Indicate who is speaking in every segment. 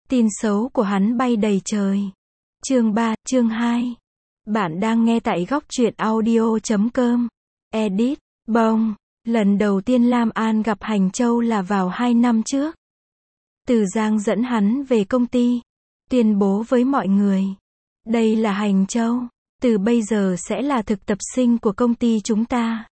Speaker 1: Tin xấu của hắn bay đầy trời. Chương 3, chương 2. Bạn đang nghe tại góc truyện audio.com. Edit, bông. Lần đầu tiên Lam An gặp Hành Châu là vào 2 năm trước. Từ Giang dẫn hắn về công ty, tuyên bố với mọi người. Đây là Hành Châu, từ bây giờ sẽ là thực tập sinh của công ty chúng ta.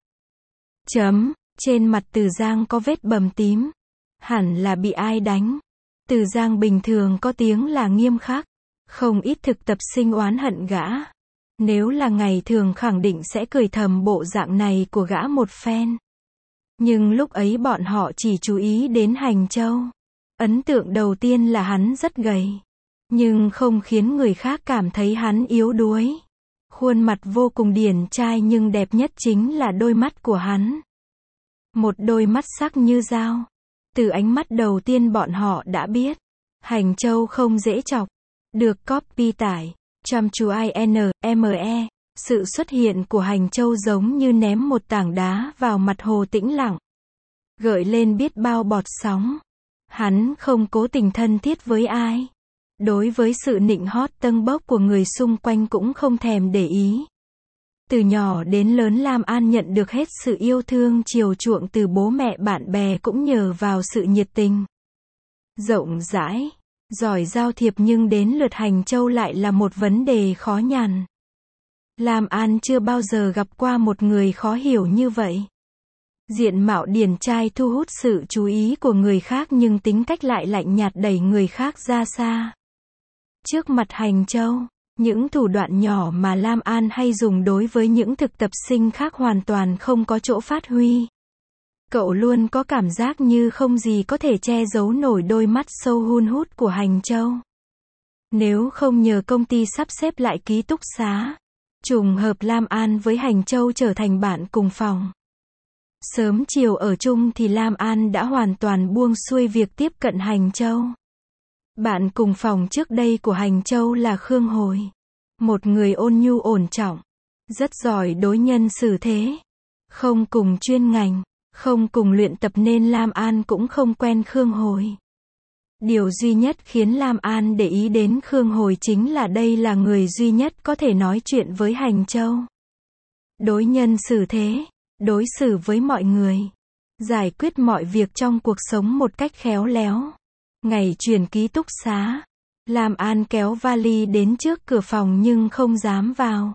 Speaker 1: Trên mặt Từ Giang có vết bầm tím. Hẳn là bị ai đánh. Từ Giang bình thường có tiếng là nghiêm khắc. Không ít thực tập sinh oán hận gã. Nếu là ngày thường khẳng định sẽ cười thầm bộ dạng này của gã một phen. Nhưng lúc ấy bọn họ chỉ chú ý đến Hành Châu. Ấn tượng đầu tiên là hắn rất gầy. Nhưng không khiến người khác cảm thấy hắn yếu đuối. Khuôn mặt vô cùng điển trai nhưng đẹp nhất chính là đôi mắt của hắn. Một đôi mắt sắc như dao. Từ ánh mắt đầu tiên bọn họ đã biết. Hành Châu không dễ chọc. Được copy tải. Chăm chú INME. Sự xuất hiện của Hành Châu giống như ném một tảng đá vào mặt hồ tĩnh lặng. Gợi lên biết bao bọt sóng. Hắn không cố tình thân thiết với ai. Đối với sự nịnh hót tâng bốc của người xung quanh cũng không thèm để ý. Từ nhỏ đến lớn Lam An nhận được hết sự yêu thương chiều chuộng từ bố mẹ bạn bè cũng nhờ vào sự nhiệt tình. Rộng rãi, giỏi giao thiệp nhưng đến lượt Hành Châu lại là một vấn đề khó nhằn. Lam An chưa bao giờ gặp qua một người khó hiểu như vậy. Diện mạo điển trai thu hút sự chú ý của người khác nhưng tính cách lại lạnh nhạt đẩy người khác ra xa. Trước mặt Hành Châu, những thủ đoạn nhỏ mà Lam An hay dùng đối với những thực tập sinh khác hoàn toàn không có chỗ phát huy. Cậu luôn có cảm giác như không gì có thể che giấu nổi đôi mắt sâu hun hút của Hành Châu. Nếu không nhờ công ty sắp xếp lại ký túc xá, trùng hợp Lam An với Hành Châu trở thành bạn cùng phòng. Sớm chiều ở chung thì Lam An đã hoàn toàn buông xuôi việc tiếp cận Hành Châu. Bạn cùng phòng trước đây của Hành Châu là Khương Hồi. Một người ôn nhu ổn trọng. Rất giỏi đối nhân xử thế. Không cùng chuyên ngành. Không cùng luyện tập nên Lam An cũng không quen Khương Hồi. Điều duy nhất khiến Lam An để ý đến Khương Hồi chính là đây là người duy nhất có thể nói chuyện với Hành Châu. Đối nhân xử thế. Đối xử với mọi người. Giải quyết mọi việc trong cuộc sống một cách khéo léo. Ngày chuyển ký túc xá, Lam An kéo vali đến trước cửa phòng nhưng không dám vào.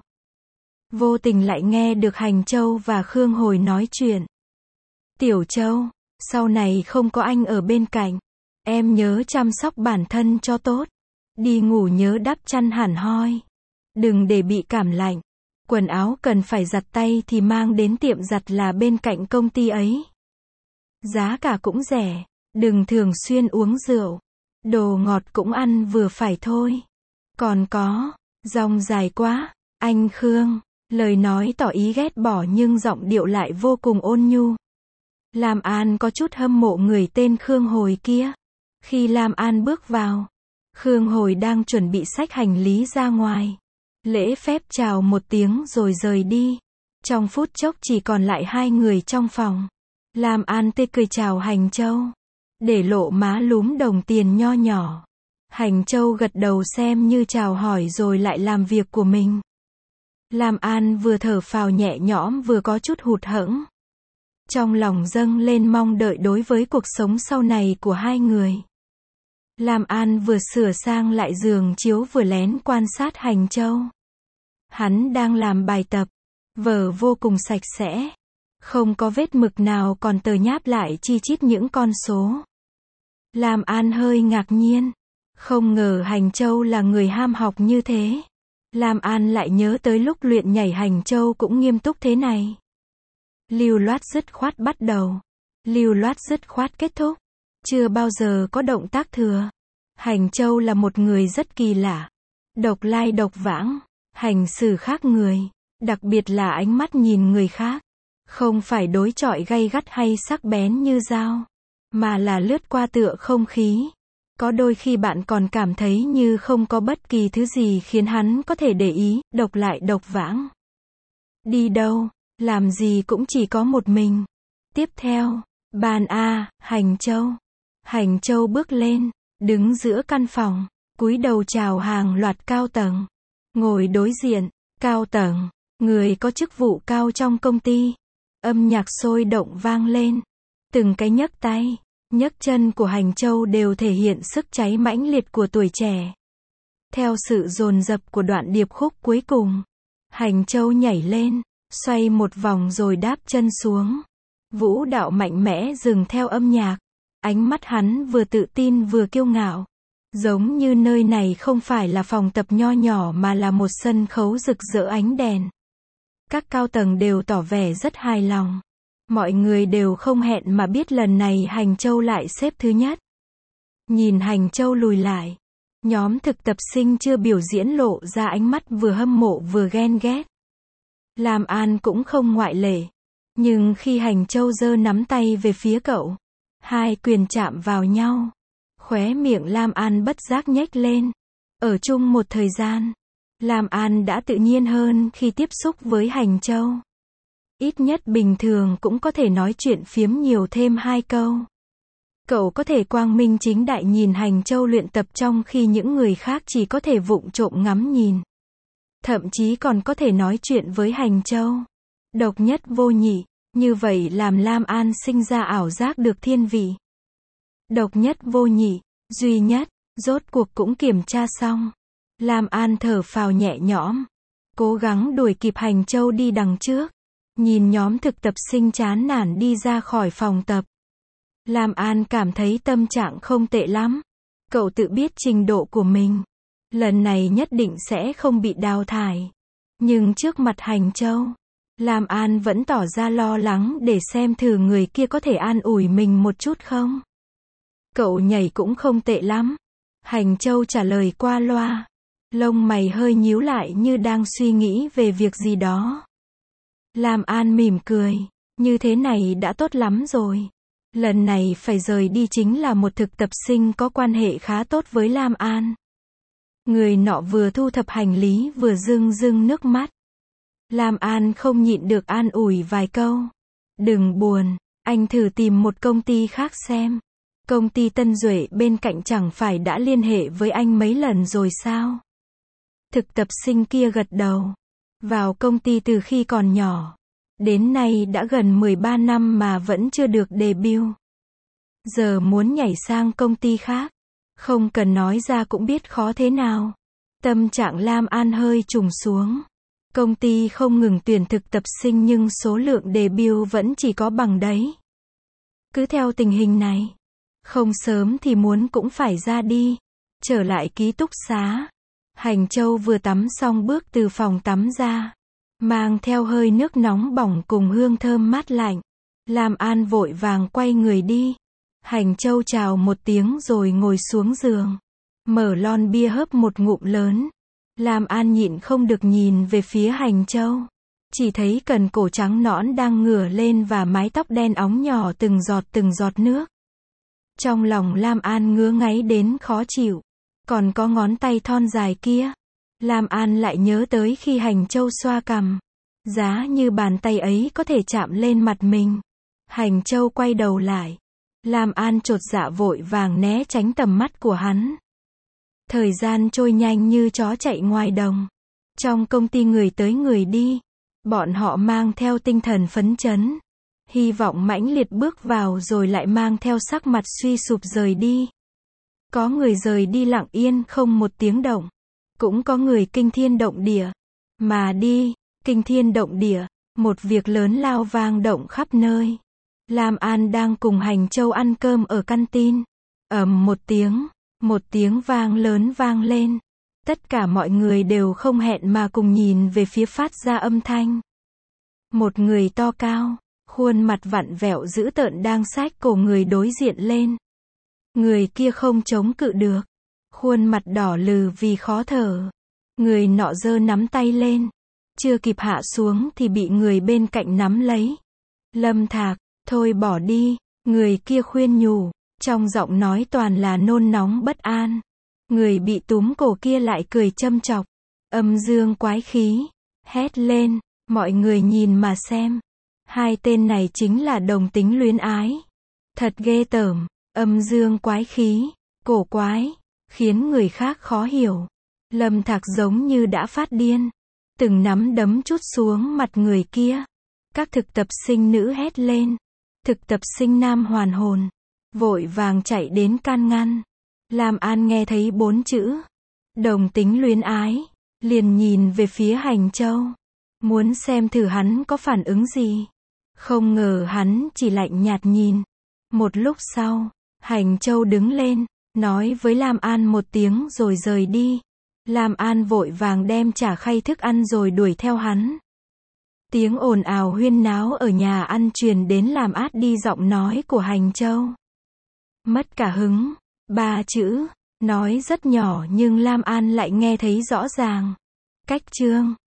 Speaker 1: Vô tình lại nghe được Hành Châu và Khương Hồi nói chuyện. Tiểu Châu, sau này không có anh ở bên cạnh. Em nhớ chăm sóc bản thân cho tốt. Đi ngủ nhớ đắp chăn hẳn hoi. Đừng để bị cảm lạnh. Quần áo cần phải giặt tay thì mang đến tiệm giặt là bên cạnh công ty ấy. Giá cả cũng rẻ. Đừng thường xuyên uống rượu. Đồ ngọt cũng ăn vừa phải thôi. Còn có, dòng dài quá, anh Khương. Lời nói tỏ ý ghét bỏ nhưng giọng điệu lại vô cùng ôn nhu. Lam An có chút hâm mộ người tên Khương Hồi kia. Khi Lam An bước vào, Khương Hồi đang chuẩn bị xách hành lý ra ngoài. Lễ phép chào một tiếng rồi rời đi. Trong phút chốc chỉ còn lại hai người trong phòng. Lam An tươi cười chào Hành Châu. Để lộ má lúm đồng tiền nho nhỏ. Hành Châu gật đầu xem như chào hỏi rồi lại làm việc của mình. Lam An vừa thở phào nhẹ nhõm vừa có chút hụt hẫng. Trong lòng dâng lên mong đợi đối với cuộc sống sau này của hai người. Lam An vừa sửa sang lại giường chiếu vừa lén quan sát Hành Châu. Hắn đang làm bài tập. Vở vô cùng sạch sẽ. Không có vết mực nào còn tờ nháp lại chi chít những con số. Lam An hơi ngạc nhiên. Không ngờ Hành Châu là người ham học như thế. Lam An lại nhớ tới lúc luyện nhảy Hành Châu cũng nghiêm túc thế này. Lưu loát dứt khoát bắt đầu. Lưu loát dứt khoát kết thúc. Chưa bao giờ có động tác thừa. Hành Châu là một người rất kỳ lạ. Độc lai độc vãng. Hành xử khác người. Đặc biệt là ánh mắt nhìn người khác. Không phải đối chọi gay gắt hay sắc bén như dao. Mà là lướt qua tựa không khí. Có đôi khi bạn còn cảm thấy như không có bất kỳ thứ gì khiến hắn có thể để ý, độc lại độc vãng. Đi đâu, làm gì cũng chỉ có một mình. Tiếp theo, bàn A, Hành Châu. Hành Châu bước lên, đứng giữa căn phòng, cúi đầu chào hàng loạt cao tầng. Ngồi đối diện, cao tầng, người có chức vụ cao trong công ty. Âm nhạc sôi động vang lên. Từng cái nhấc tay, nhấc chân của Hành Châu đều thể hiện sức cháy mãnh liệt của tuổi trẻ. Theo sự dồn dập của đoạn điệp khúc cuối cùng, Hành Châu nhảy lên, xoay một vòng rồi đáp chân xuống. Vũ đạo mạnh mẽ dừng theo âm nhạc. Ánh mắt hắn vừa tự tin vừa kiêu ngạo. Giống như nơi này không phải là phòng tập nho nhỏ mà là một sân khấu rực rỡ ánh đèn. Các cao tầng đều tỏ vẻ rất hài lòng. Mọi người đều không hẹn mà biết lần này Hành Châu lại xếp thứ nhất. Nhìn Hành Châu lùi lại, nhóm thực tập sinh chưa biểu diễn lộ ra ánh mắt vừa hâm mộ vừa ghen ghét. Lam An cũng không ngoại lệ. Nhưng khi Hành Châu giơ nắm tay về phía cậu, hai quyền chạm vào nhau. Khóe miệng Lam An bất giác nhếch lên. Ở chung một thời gian, Lam An đã tự nhiên hơn khi tiếp xúc với Hành Châu. Ít nhất bình thường cũng có thể nói chuyện phiếm nhiều thêm 2 câu. Cậu có thể quang minh chính đại nhìn Hành Châu luyện tập trong khi những người khác chỉ có thể vụng trộm ngắm nhìn. Thậm chí còn có thể nói chuyện với Hành Châu. Độc nhất vô nhị, như vậy làm Lam An sinh ra ảo giác được thiên vị. Độc nhất vô nhị, duy nhất, rốt cuộc cũng kiểm tra xong. Lam An thở phào nhẹ nhõm, cố gắng đuổi kịp Hành Châu đi đằng trước. Nhìn nhóm thực tập sinh chán nản đi ra khỏi phòng tập, Lam An cảm thấy tâm trạng không tệ lắm. Cậu tự biết trình độ của mình, lần này nhất định sẽ không bị đào thải. Nhưng trước mặt Hành Châu, Lam An vẫn tỏ ra lo lắng để xem thử người kia có thể an ủi mình một chút không. Cậu nhảy cũng không tệ lắm. Hành Châu trả lời qua loa. Lông mày hơi nhíu lại như đang suy nghĩ về việc gì đó. Lam An mỉm cười. Như thế này đã tốt lắm rồi. Lần này phải rời đi chính là một thực tập sinh có quan hệ khá tốt với Lam An. Người nọ vừa thu thập hành lý vừa rưng rưng nước mắt. Lam An không nhịn được an ủi vài câu. Đừng buồn, anh thử tìm một công ty khác xem. Công ty Tân Duệ bên cạnh chẳng phải đã liên hệ với anh mấy lần rồi sao? Thực tập sinh kia gật đầu. Vào công ty từ khi còn nhỏ. Đến nay đã gần 13 năm mà vẫn chưa được debut. Giờ muốn nhảy sang công ty khác. Không cần nói ra cũng biết khó thế nào. Tâm trạng Lam An hơi trùng xuống. Công ty không ngừng tuyển thực tập sinh nhưng số lượng debut vẫn chỉ có bằng đấy. Cứ theo tình hình này, không sớm thì muốn cũng phải ra đi. Trở lại ký túc xá. Hành Châu vừa tắm xong bước từ phòng tắm ra. Mang theo hơi nước nóng bỏng cùng hương thơm mát lạnh. Lam An vội vàng quay người đi. Hành Châu chào một tiếng rồi ngồi xuống giường. Mở lon bia hớp một ngụm lớn. Lam An nhịn không được nhìn về phía Hành Châu. Chỉ thấy cần cổ trắng nõn đang ngửa lên và mái tóc đen óng nhỏ từng giọt nước. Trong lòng Lam An ngứa ngáy đến khó chịu. Còn có ngón tay thon dài kia. Lam An lại nhớ tới khi Hành Châu xoa cằm. Giá như bàn tay ấy có thể chạm lên mặt mình. Hành Châu quay đầu lại. Lam An chột dạ vội vàng né tránh tầm mắt của hắn. Thời gian trôi nhanh như chó chạy ngoài đồng. Trong công ty người tới người đi. Bọn họ mang theo tinh thần phấn chấn. Hy vọng mãnh liệt bước vào rồi lại mang theo sắc mặt suy sụp rời đi. Có người rời đi lặng yên không một tiếng động. Cũng có người kinh thiên động địa. Mà đi, kinh thiên động địa, một việc lớn lao vang động khắp nơi. Lam An đang cùng Hành Châu ăn cơm ở canteen. Ầm một tiếng vang lớn vang lên. Tất cả mọi người đều không hẹn mà cùng nhìn về phía phát ra âm thanh. Một người to cao, khuôn mặt vặn vẹo dữ tợn đang xách cổ người đối diện lên. Người kia không chống cự được. Khuôn mặt đỏ lừ vì khó thở. Người nọ giơ nắm tay lên. Chưa kịp hạ xuống thì bị người bên cạnh nắm lấy. Lâm Thạc, thôi bỏ đi. Người kia khuyên nhủ. Trong giọng nói toàn là nôn nóng bất an. Người bị túm cổ kia lại cười châm chọc. Âm dương quái khí. Hét lên. Mọi người nhìn mà xem. Hai tên này chính là đồng tính luyến ái. Thật ghê tởm. Âm dương quái khí. cổ quái, khiến người khác khó hiểu. Lâm Thạc giống như đã phát điên, từng nắm đấm trút xuống mặt người kia. Các thực tập sinh nữ hét lên. Thực tập sinh nam hoàn hồn, vội vàng chạy đến can ngăn. Lam An nghe thấy 4 chữ đồng tính luyến ái, liền nhìn về phía Hành Châu, muốn xem thử hắn có phản ứng gì. Không ngờ hắn chỉ lạnh nhạt nhìn. Một lúc sau, Hành Châu đứng lên, nói với Lam An một tiếng rồi rời đi. Lam An vội vàng đem trả khay thức ăn rồi đuổi theo hắn. Tiếng ồn ào huyên náo ở nhà ăn truyền đến làm át đi giọng nói của Hành Châu. Mất cả hứng, 3 chữ, nói rất nhỏ nhưng Lam An lại nghe thấy rõ ràng. Cách chương